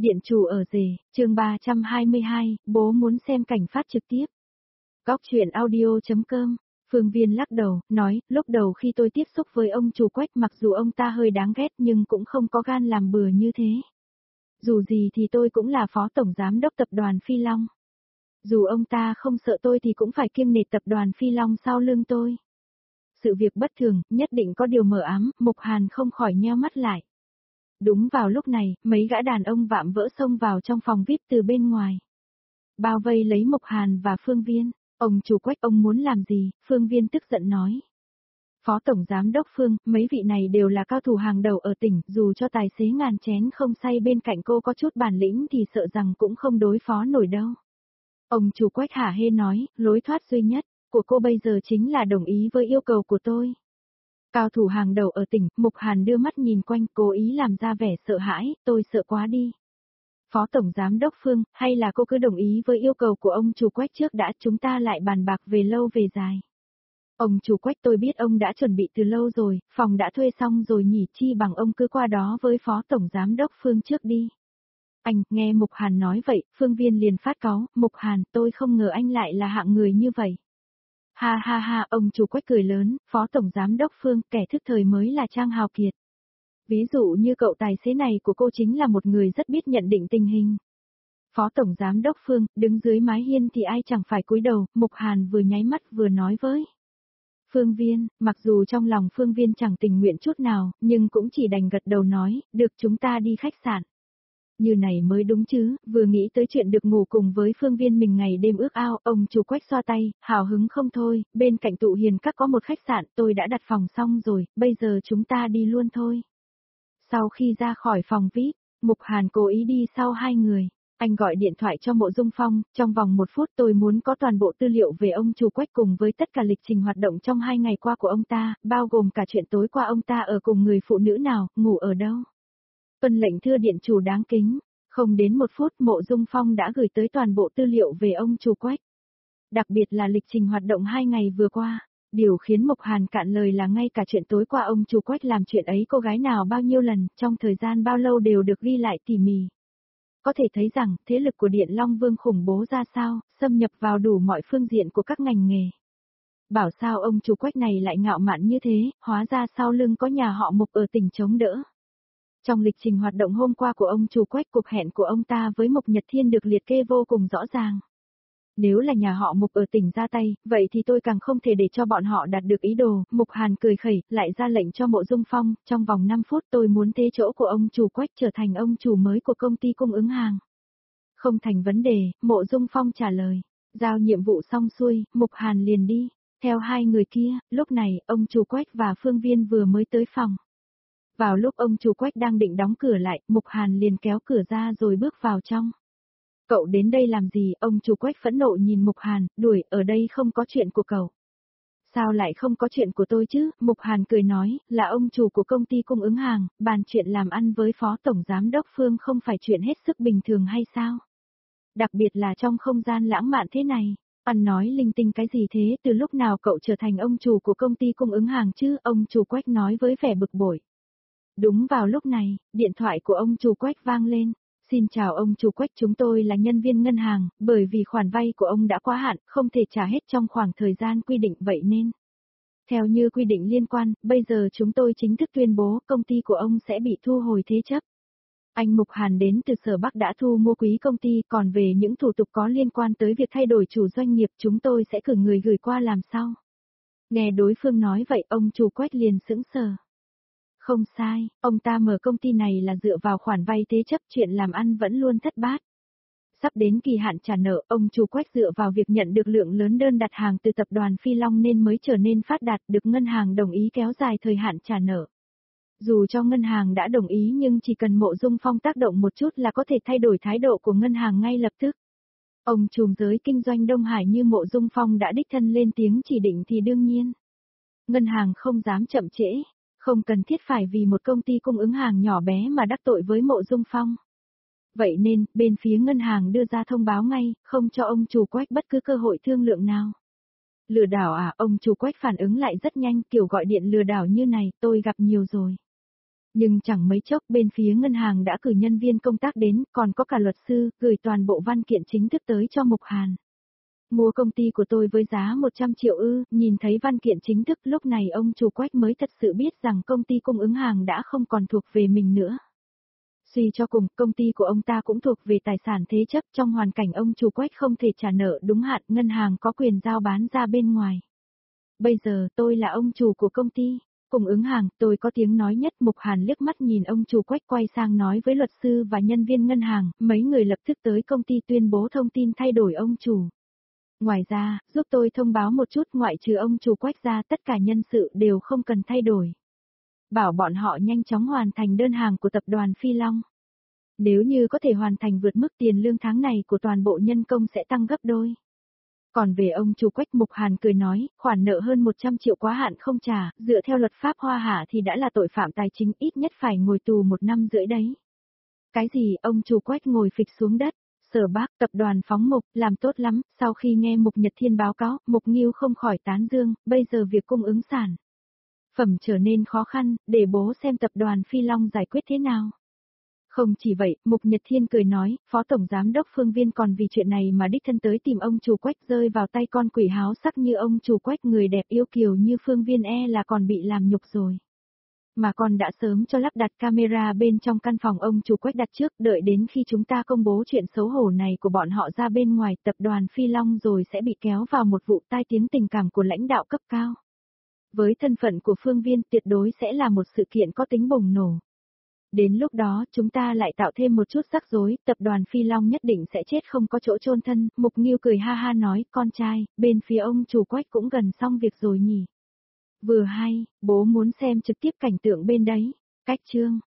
Điện chủ ở rể, chương 322, bố muốn xem cảnh phát trực tiếp. Góc truyện audio.com, Phương Viên lắc đầu, nói, lúc đầu khi tôi tiếp xúc với ông chủ Quách mặc dù ông ta hơi đáng ghét nhưng cũng không có gan làm bừa như thế. Dù gì thì tôi cũng là phó tổng giám đốc tập đoàn Phi Long. Dù ông ta không sợ tôi thì cũng phải kiêng nể tập đoàn Phi Long sau lưng tôi. Sự việc bất thường, nhất định có điều mờ ám, Mục Hàn không khỏi nheo mắt lại. Đúng vào lúc này, mấy gã đàn ông vạm vỡ xông vào trong phòng VIP từ bên ngoài. Bao vây lấy Mục Hàn và Phương Viên. Ông chủ Quách, ông muốn làm gì? Phương Viên tức giận nói. Phó Tổng Giám đốc Phương, mấy vị này đều là cao thủ hàng đầu ở tỉnh, dù cho tài xế ngàn chén không say bên cạnh cô có chút bản lĩnh thì sợ rằng cũng không đối phó nổi đâu. Ông chủ Quách hả hê nói, lối thoát duy nhất của cô bây giờ chính là đồng ý với yêu cầu của tôi. Cao thủ hàng đầu ở tỉnh, Mục Hàn đưa mắt nhìn quanh, cố ý làm ra vẻ sợ hãi, tôi sợ quá đi. Phó Tổng Giám đốc Phương, hay là cô cứ đồng ý với yêu cầu của ông chủ Quách trước đã, chúng ta lại bàn bạc về lâu về dài. Ông chủ Quách, tôi biết ông đã chuẩn bị từ lâu rồi, phòng đã thuê xong rồi nhỉ, chi bằng ông cứ qua đó với Phó Tổng Giám đốc Phương trước đi. Anh, nghe Mục Hàn nói vậy, Phương Viên liền phát cáu, Mục Hàn, tôi không ngờ anh lại là hạng người như vậy. Ha ha ha, ông chủ Quách cười lớn, Phó Tổng Giám đốc Phương, kẻ thức thời mới là Trang Hào Kiệt. Ví dụ như cậu tài xế này của cô chính là một người rất biết nhận định tình hình. Phó Tổng Giám đốc Phương, đứng dưới mái hiên thì ai chẳng phải cúi đầu, Mục Hàn vừa nháy mắt vừa nói với Phương Viên, mặc dù trong lòng Phương Viên chẳng tình nguyện chút nào, nhưng cũng chỉ đành gật đầu nói, được, chúng ta đi khách sạn. Như này mới đúng chứ, vừa nghĩ tới chuyện được ngủ cùng với Phương Viên mình ngày đêm ước ao, ông chủ Quách xoa tay, hào hứng không thôi, bên cạnh Tụ Hiền Các có một khách sạn, tôi đã đặt phòng xong rồi, bây giờ chúng ta đi luôn thôi. Sau khi ra khỏi phòng VIP, Mục Hàn cố ý đi sau hai người. Anh gọi điện thoại cho Mộ Dung Phong, trong vòng 1 phút tôi muốn có toàn bộ tư liệu về ông chủ Quách cùng với tất cả lịch trình hoạt động trong 2 ngày qua của ông ta, bao gồm cả chuyện tối qua ông ta ở cùng người phụ nữ nào, ngủ ở đâu. Tuân lệnh thưa điện chủ đáng kính. Không đến 1 phút Mộ Dung Phong đã gửi tới toàn bộ tư liệu về ông chủ Quách. Đặc biệt là lịch trình hoạt động 2 ngày vừa qua. Điều khiến Mục Hàn cạn lời là ngay cả chuyện tối qua ông chủ Quách làm chuyện ấy cô gái nào bao nhiêu lần, trong thời gian bao lâu đều được ghi lại tỉ mỉ. Có thể thấy rằng, thế lực của Điện Long Vương khủng bố ra sao, xâm nhập vào đủ mọi phương diện của các ngành nghề. Bảo sao ông chủ Quách này lại ngạo mạn như thế, hóa ra sau lưng có nhà họ Mục ở tỉnh chống đỡ. Trong lịch trình hoạt động hôm qua của ông chủ Quách, cuộc hẹn của ông ta với Mục Nhật Thiên được liệt kê vô cùng rõ ràng. Nếu là nhà họ Mục ở tỉnh ra tay, vậy thì tôi càng không thể để cho bọn họ đạt được ý đồ. Mục Hàn cười khẩy, lại ra lệnh cho Mộ Dung Phong, trong vòng 5 phút tôi muốn thế chỗ của ông chủ Quách trở thành ông chủ mới của công ty cung ứng hàng. Không thành vấn đề, Mộ Dung Phong trả lời. Giao nhiệm vụ xong xuôi, Mục Hàn liền đi. Theo hai người kia, lúc này, ông chủ Quách và Phương Viên vừa mới tới phòng. Vào lúc ông chủ Quách đang định đóng cửa lại, Mục Hàn liền kéo cửa ra rồi bước vào trong. Cậu đến đây làm gì? Ông chủ Quách phẫn nộ nhìn Mục Hàn, đuổi, ở đây không có chuyện của cậu. Sao lại không có chuyện của tôi chứ? Mục Hàn cười nói, là ông chủ của công ty cung ứng hàng, bàn chuyện làm ăn với Phó Tổng Giám đốc Phương không phải chuyện hết sức bình thường hay sao? Đặc biệt là trong không gian lãng mạn thế này. Anh nói linh tinh cái gì thế? Từ lúc nào cậu trở thành ông chủ của công ty cung ứng hàng chứ? Ông chủ Quách nói với vẻ bực bội. Đúng vào lúc này, điện thoại của ông chủ Quách vang lên. Xin chào ông chủ Quách, chúng tôi là nhân viên ngân hàng, bởi vì khoản vay của ông đã quá hạn, không thể trả hết trong khoảng thời gian quy định vậy nên. Theo như quy định liên quan, bây giờ chúng tôi chính thức tuyên bố công ty của ông sẽ bị thu hồi thế chấp. Anh Mục Hàn đến từ Sở Bắc đã thu mua quý công ty, còn về những thủ tục có liên quan tới việc thay đổi chủ doanh nghiệp chúng tôi sẽ cử người gửi qua làm sau. Nghe đối phương nói vậy ông chủ Quách liền sững sờ. Không sai, ông ta mở công ty này là dựa vào khoản vay thế chấp, chuyện làm ăn vẫn luôn thất bát. Sắp đến kỳ hạn trả nợ, ông chủ Quách dựa vào việc nhận được lượng lớn đơn đặt hàng từ tập đoàn Phi Long nên mới trở nên phát đạt, được ngân hàng đồng ý kéo dài thời hạn trả nợ. Dù cho ngân hàng đã đồng ý nhưng chỉ cần Mộ Dung Phong tác động một chút là có thể thay đổi thái độ của ngân hàng ngay lập tức. Ông trùm giới kinh doanh Đông Hải như Mộ Dung Phong đã đích thân lên tiếng chỉ định thì đương nhiên. Ngân hàng không dám chậm trễ. Không cần thiết phải vì một công ty cung ứng hàng nhỏ bé mà đắc tội với Mộ Dung Phong. Vậy nên, bên phía ngân hàng đưa ra thông báo ngay, không cho ông chủ Quách bất cứ cơ hội thương lượng nào. Lừa đảo à? Ông chủ Quách phản ứng lại rất nhanh, kiểu gọi điện lừa đảo như này, tôi gặp nhiều rồi. Nhưng chẳng mấy chốc bên phía ngân hàng đã cử nhân viên công tác đến, còn có cả luật sư, gửi toàn bộ văn kiện chính thức tới cho Mục Hàn. Mua công ty của tôi với giá 100 triệu ư, nhìn thấy văn kiện chính thức lúc này ông chủ Quách mới thật sự biết rằng công ty cung ứng hàng đã không còn thuộc về mình nữa. Suy cho cùng, công ty của ông ta cũng thuộc về tài sản thế chấp, trong hoàn cảnh ông chủ Quách không thể trả nợ đúng hạn, ngân hàng có quyền giao bán ra bên ngoài. Bây giờ tôi là ông chủ của công ty, cung ứng hàng, tôi có tiếng nói nhất. Mục Hàn liếc mắt nhìn ông chủ Quách quay sang nói với luật sư và nhân viên ngân hàng, mấy người lập tức tới công ty tuyên bố thông tin thay đổi ông chủ. Ngoài ra, giúp tôi thông báo một chút, ngoại trừ ông chủ Quách ra tất cả nhân sự đều không cần thay đổi. Bảo bọn họ nhanh chóng hoàn thành đơn hàng của tập đoàn Phi Long. Nếu như có thể hoàn thành vượt mức tiền lương tháng này của toàn bộ nhân công sẽ tăng gấp đôi. Còn về ông chủ Quách, Mục Hàn cười nói, khoản nợ hơn 100 triệu quá hạn không trả, dựa theo luật pháp Hoa Hạ thì đã là tội phạm tài chính, ít nhất phải ngồi tù 1 năm rưỡi đấy. Cái gì? Ông chủ Quách ngồi phịch xuống đất. Sở Bác, tập đoàn phóng Mục, làm tốt lắm. Sau khi nghe Mục Nhật Thiên báo cáo, Mục Nghiêu không khỏi tán dương, bây giờ việc cung ứng sản phẩm trở nên khó khăn, để bố xem tập đoàn Phi Long giải quyết thế nào. Không chỉ vậy, Mục Nhật Thiên cười nói, Phó Tổng Giám đốc Phương Viên còn vì chuyện này mà đích thân tới tìm ông chủ Quách, rơi vào tay con quỷ háo sắc như ông chủ Quách, người đẹp yêu kiều như Phương Viên là còn bị làm nhục rồi. Mà con đã sớm cho lắp đặt camera bên trong căn phòng ông chủ Quách đặt trước, đợi đến khi chúng ta công bố chuyện xấu hổ này của bọn họ ra bên ngoài, tập đoàn Phi Long rồi sẽ bị kéo vào một vụ tai tiếng tình cảm của lãnh đạo cấp cao. Với thân phận của Phương Viên, tuyệt đối sẽ là một sự kiện có tính bùng nổ. Đến lúc đó, chúng ta lại tạo thêm một chút rắc rối, tập đoàn Phi Long nhất định sẽ chết không có chỗ chôn thân. Mục Nghiêu cười ha ha nói, con trai, bên phía ông chủ Quách cũng gần xong việc rồi nhỉ. Vừa hay, bố muốn xem trực tiếp cảnh tượng bên đấy. Cách chương